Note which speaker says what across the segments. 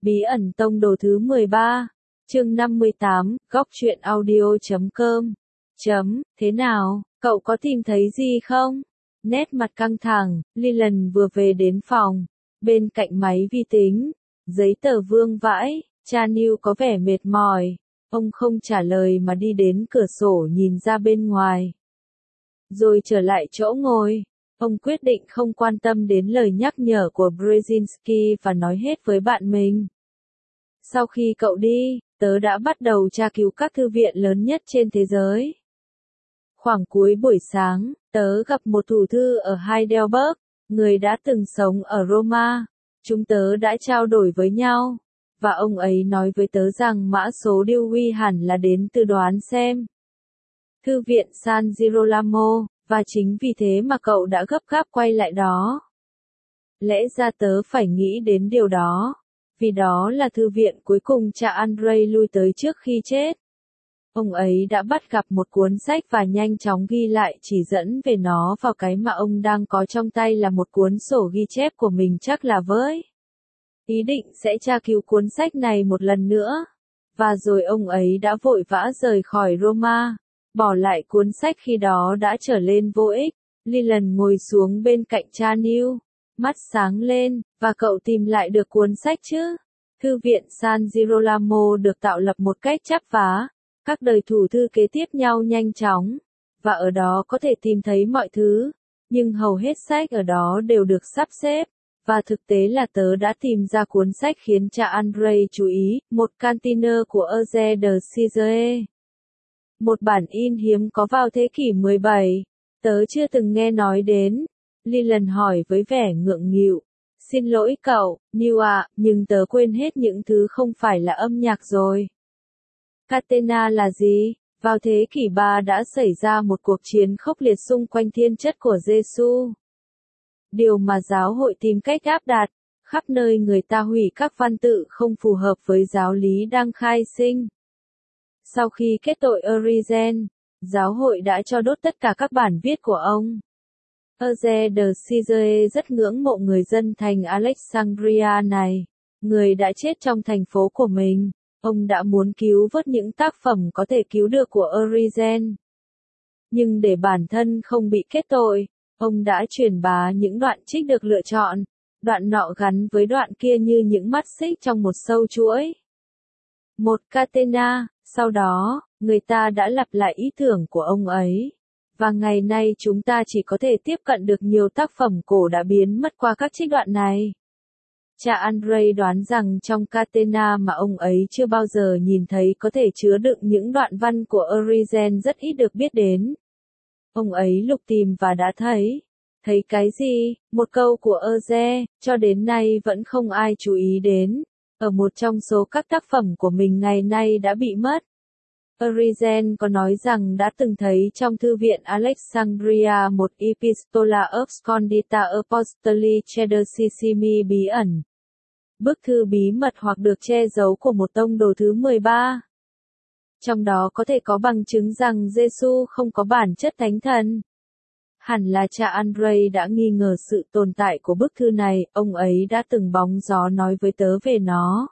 Speaker 1: Bí ẩn tông đồ thứ 13, chương 58, góc truyện audio.com. Thế nào, cậu có tìm thấy gì không? Nét mặt căng thẳng, Leland vừa về đến phòng. Bên cạnh máy vi tính, giấy tờ vương vãi, cha Neil có vẻ mệt mỏi. Ông không trả lời mà đi đến cửa sổ nhìn ra bên ngoài. Rồi trở lại chỗ ngồi. Ông quyết định không quan tâm đến lời nhắc nhở của Brzezinski và nói hết với bạn mình. Sau khi cậu đi, tớ đã bắt đầu tra cứu các thư viện lớn nhất trên thế giới. Khoảng cuối buổi sáng, tớ gặp một thủ thư ở Heidelberg, người đã từng sống ở Roma. Chúng tớ đã trao đổi với nhau, và ông ấy nói với tớ rằng mã số Dewey hẳn là đến từ đoán xem. Thư viện San Girolamo, và chính vì thế mà cậu đã gấp gáp quay lại đó. Lẽ ra tớ phải nghĩ đến điều đó, vì đó là thư viện cuối cùng cha Andrei lui tới trước khi chết. Ông ấy đã bắt gặp một cuốn sách và nhanh chóng ghi lại chỉ dẫn về nó, vào cái mà ông đang có trong tay là một cuốn sổ ghi chép của mình, chắc là với ý định sẽ tra cứu cuốn sách này một lần nữa. Và rồi ông ấy đã vội vã rời khỏi Roma, bỏ lại cuốn sách khi đó đã trở lên vô ích. Leland ngồi xuống bên cạnh cha Neil, mắt sáng lên, và cậu tìm lại được cuốn sách chứ? Thư viện San Girolamo được tạo lập một cách chắp vá, các đời thủ thư kế tiếp nhau nhanh chóng, và ở đó có thể tìm thấy mọi thứ, nhưng hầu hết sách ở đó đều được sắp xếp. Và thực tế là tớ đã tìm ra cuốn sách khiến cha Andrei chú ý, một Cantiner của Eugène de Size. Một bản in hiếm có vào thế kỷ 17. Tớ chưa từng nghe nói đến. Leland hỏi với vẻ ngượng nghịu. Xin lỗi cậu, Neil ạ, nhưng tớ quên hết những thứ không phải là âm nhạc rồi. Catena là gì? Vào thế kỷ 3 đã xảy ra một cuộc chiến khốc liệt xung quanh thiên chất của Giêsu. Điều mà giáo hội tìm cách áp đặt, khắp nơi người ta hủy các văn tự không phù hợp với giáo lý đang khai sinh. Sau khi kết tội Origen, giáo hội đã cho đốt tất cả các bản viết của ông. Eugène de Size rất ngưỡng mộ người dân thành Alexandria này, người đã chết trong thành phố của mình. Ông đã muốn cứu vớt những tác phẩm có thể cứu được của Origen. Nhưng để bản thân không bị kết tội, ông đã truyền bá những đoạn trích được lựa chọn, đoạn nọ gắn với đoạn kia như những mắt xích trong một sâu chuỗi. Một catena, sau đó, người ta đã lặp lại ý tưởng của ông ấy. Và ngày nay chúng ta chỉ có thể tiếp cận được nhiều tác phẩm cổ đã biến mất qua các trích đoạn này. Cha Andrei đoán rằng trong catena mà ông ấy chưa bao giờ nhìn thấy có thể chứa đựng những đoạn văn của Origen rất ít được biết đến. Ông ấy lục tìm và đã thấy. Thấy cái gì? Một câu của Eugène, cho đến nay vẫn không ai chú ý đến. Ở một trong số các tác phẩm của mình ngày nay đã bị mất. Origen có nói rằng đã từng thấy trong thư viện Alexandria một Epistola Abscondita Apostoli Cedrsissimi bí ẩn. Bức thư bí mật hoặc được che giấu của một tông đồ thứ 13. Trong đó có thể có bằng chứng rằng Giêsu không có bản chất thánh thần. Hẳn là cha Andrei đã nghi ngờ sự tồn tại của bức thư này, ông ấy đã từng bóng gió nói với tớ về nó.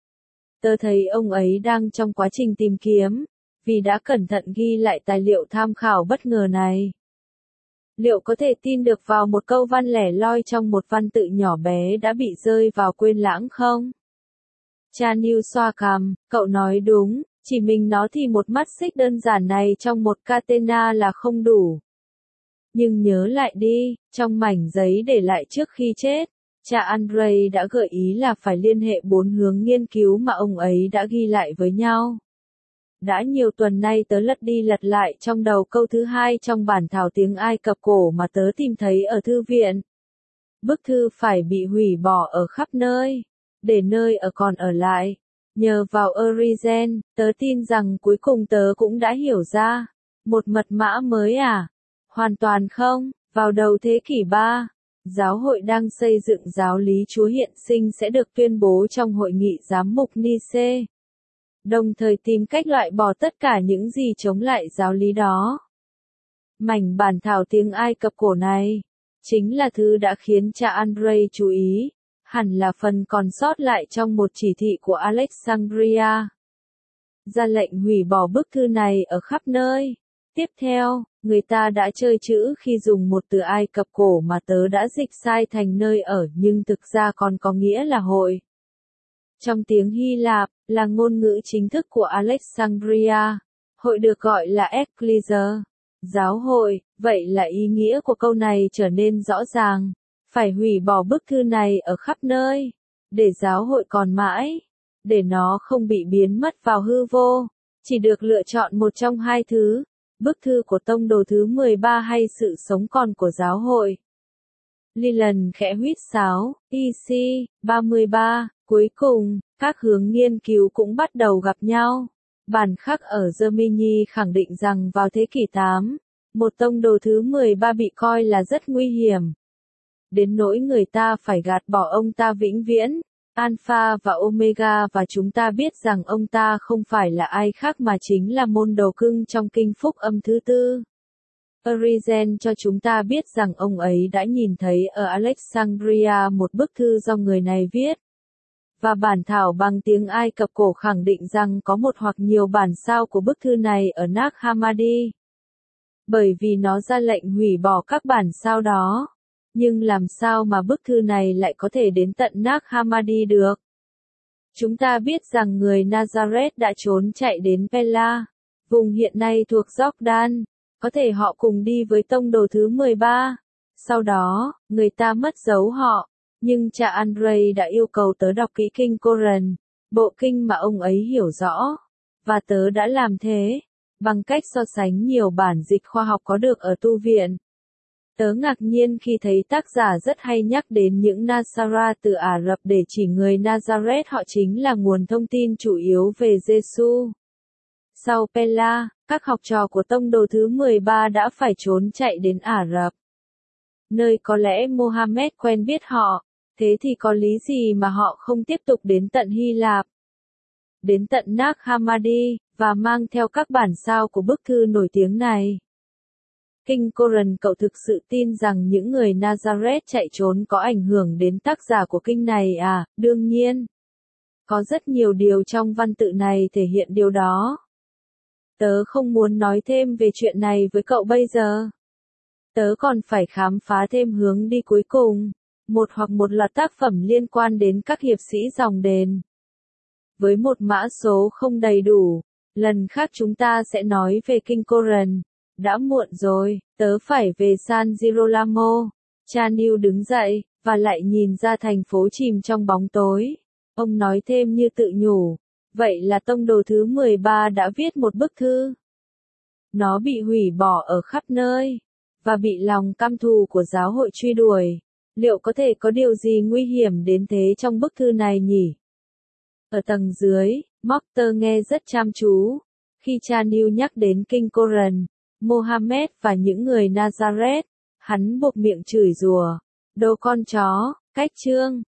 Speaker 1: Tớ thấy ông ấy đang trong quá trình tìm kiếm, vì đã cẩn thận ghi lại tài liệu tham khảo bất ngờ này. Liệu có thể tin được vào một câu văn lẻ loi trong một văn tự nhỏ bé đã bị rơi vào quên lãng không? Cha Neil xoa cằm, cậu nói đúng, chỉ mình nó thì một mắt xích đơn giản này trong một catena là không đủ. Nhưng nhớ lại đi, trong mảnh giấy để lại trước khi chết, cha Andrei đã gợi ý là phải liên hệ 4 hướng nghiên cứu mà ông ấy đã ghi lại với nhau. Đã nhiều tuần nay tớ lật đi lật lại trong đầu câu thứ 2 trong bản thảo tiếng Ai Cập cổ mà tớ tìm thấy ở thư viện. Bức thư phải bị hủy bỏ ở khắp nơi, để nơi ở còn ở lại. Nhờ vào Origen, tớ tin rằng cuối cùng tớ cũng đã hiểu ra. Một mật mã mới à? Hoàn toàn không. Vào đầu thế kỷ 3, giáo hội đang xây dựng giáo lý Chúa hiện sinh sẽ được tuyên bố trong hội nghị giám mục Nice. Đồng thời tìm cách loại bỏ tất cả những gì chống lại giáo lý đó. Mảnh bản thảo tiếng Ai Cập cổ này chính là thứ đã khiến cha Andrei chú ý. hẳn là phần còn sót lại trong một chỉ thị của Alexandria. Ra lệnh hủy bỏ bức thư này ở khắp nơi. Tiếp theo, người ta đã chơi chữ khi dùng một từ Ai Cập cổ mà tớ đã dịch sai thành nơi ở nhưng thực ra còn có nghĩa là hội. Trong tiếng Hy Lạp, là ngôn ngữ chính thức của Alexandria, hội được gọi là Ecclesia, giáo hội, vậy là ý nghĩa của câu này trở nên rõ ràng. Phải hủy bỏ bức thư này ở khắp nơi, để giáo hội còn mãi, để nó không bị biến mất vào hư vô, chỉ được lựa chọn một trong hai thứ, bức thư của tông đồ thứ 13 hay sự sống còn của giáo hội. Leland khẽ huýt sáo, EC 33, cuối cùng, các hướng nghiên cứu cũng bắt đầu gặp nhau. Bản khắc ở Gemini khẳng định rằng vào thế kỷ 8, một tông đồ thứ 13 bị coi là rất nguy hiểm. Đến nỗi người ta phải gạt bỏ ông ta vĩnh viễn, Alpha và Omega, và chúng ta biết rằng ông ta không phải là ai khác mà chính là môn đồ cưng trong kinh phúc âm thứ tư. Origen cho chúng ta biết rằng ông ấy đã nhìn thấy ở Alexandria một bức thư do người này viết. Và bản thảo bằng tiếng Ai Cập cổ khẳng định rằng có một hoặc nhiều bản sao của bức thư này ở Nag Hammadi. Bởi vì nó ra lệnh hủy bỏ các bản sao đó. Nhưng làm sao mà bức thư này lại có thể đến tận Nag Hammadi được? Chúng ta biết rằng người Nazareth đã trốn chạy đến Pella, vùng hiện nay thuộc Jordan. Có thể họ cùng đi với tông đồ thứ 13. Sau đó, người ta mất dấu họ. Nhưng cha Andrei đã yêu cầu tớ đọc kỹ kinh Koran, bộ kinh mà ông ấy hiểu rõ. Và tớ đã làm thế, bằng cách so sánh nhiều bản dịch khoa học có được ở tu viện. Tớ ngạc nhiên khi thấy tác giả rất hay nhắc đến những Nasara từ Ả Rập để chỉ người Nazareth họ chính là nguồn thông tin chủ yếu về Giêsu. Sau Pella, các học trò của tông đồ thứ 13 đã phải trốn chạy đến Ả Rập, nơi có lẽ Mohammed quen biết họ, thế thì có lý gì mà họ không tiếp tục đến tận Hy Lạp, đến tận Nag Hammadi, và mang theo các bản sao của bức thư nổi tiếng này. Kinh Koran, cậu thực sự tin rằng những người Nazareth chạy trốn có ảnh hưởng đến tác giả của kinh này à? Đương nhiên. Có rất nhiều điều trong văn tự này thể hiện điều đó. Tớ không muốn nói thêm về chuyện này với cậu bây giờ. Tớ còn phải khám phá thêm hướng đi cuối cùng, một hoặc một loạt tác phẩm liên quan đến các hiệp sĩ dòng đền. Với một mã số không đầy đủ, lần khác chúng ta sẽ nói về kinh Koran. Đã muộn rồi, tớ phải về San Girolamo. Cha Neil đứng dậy, và lại nhìn ra thành phố chìm trong bóng tối. Ông nói thêm như tự nhủ, vậy là tông đồ thứ 13 đã viết một bức thư. Nó bị hủy bỏ ở khắp nơi, và bị lòng căm thù của giáo hội truy đuổi. Liệu có thể có điều gì nguy hiểm đến thế trong bức thư này nhỉ? Ở tầng dưới, Mocter nghe rất chăm chú. Khi cha Neil nhắc đến kinh Koran, Mohammed và những người Nazareth, hắn buộc miệng chửi rủa. Đồ con chó, cách chương.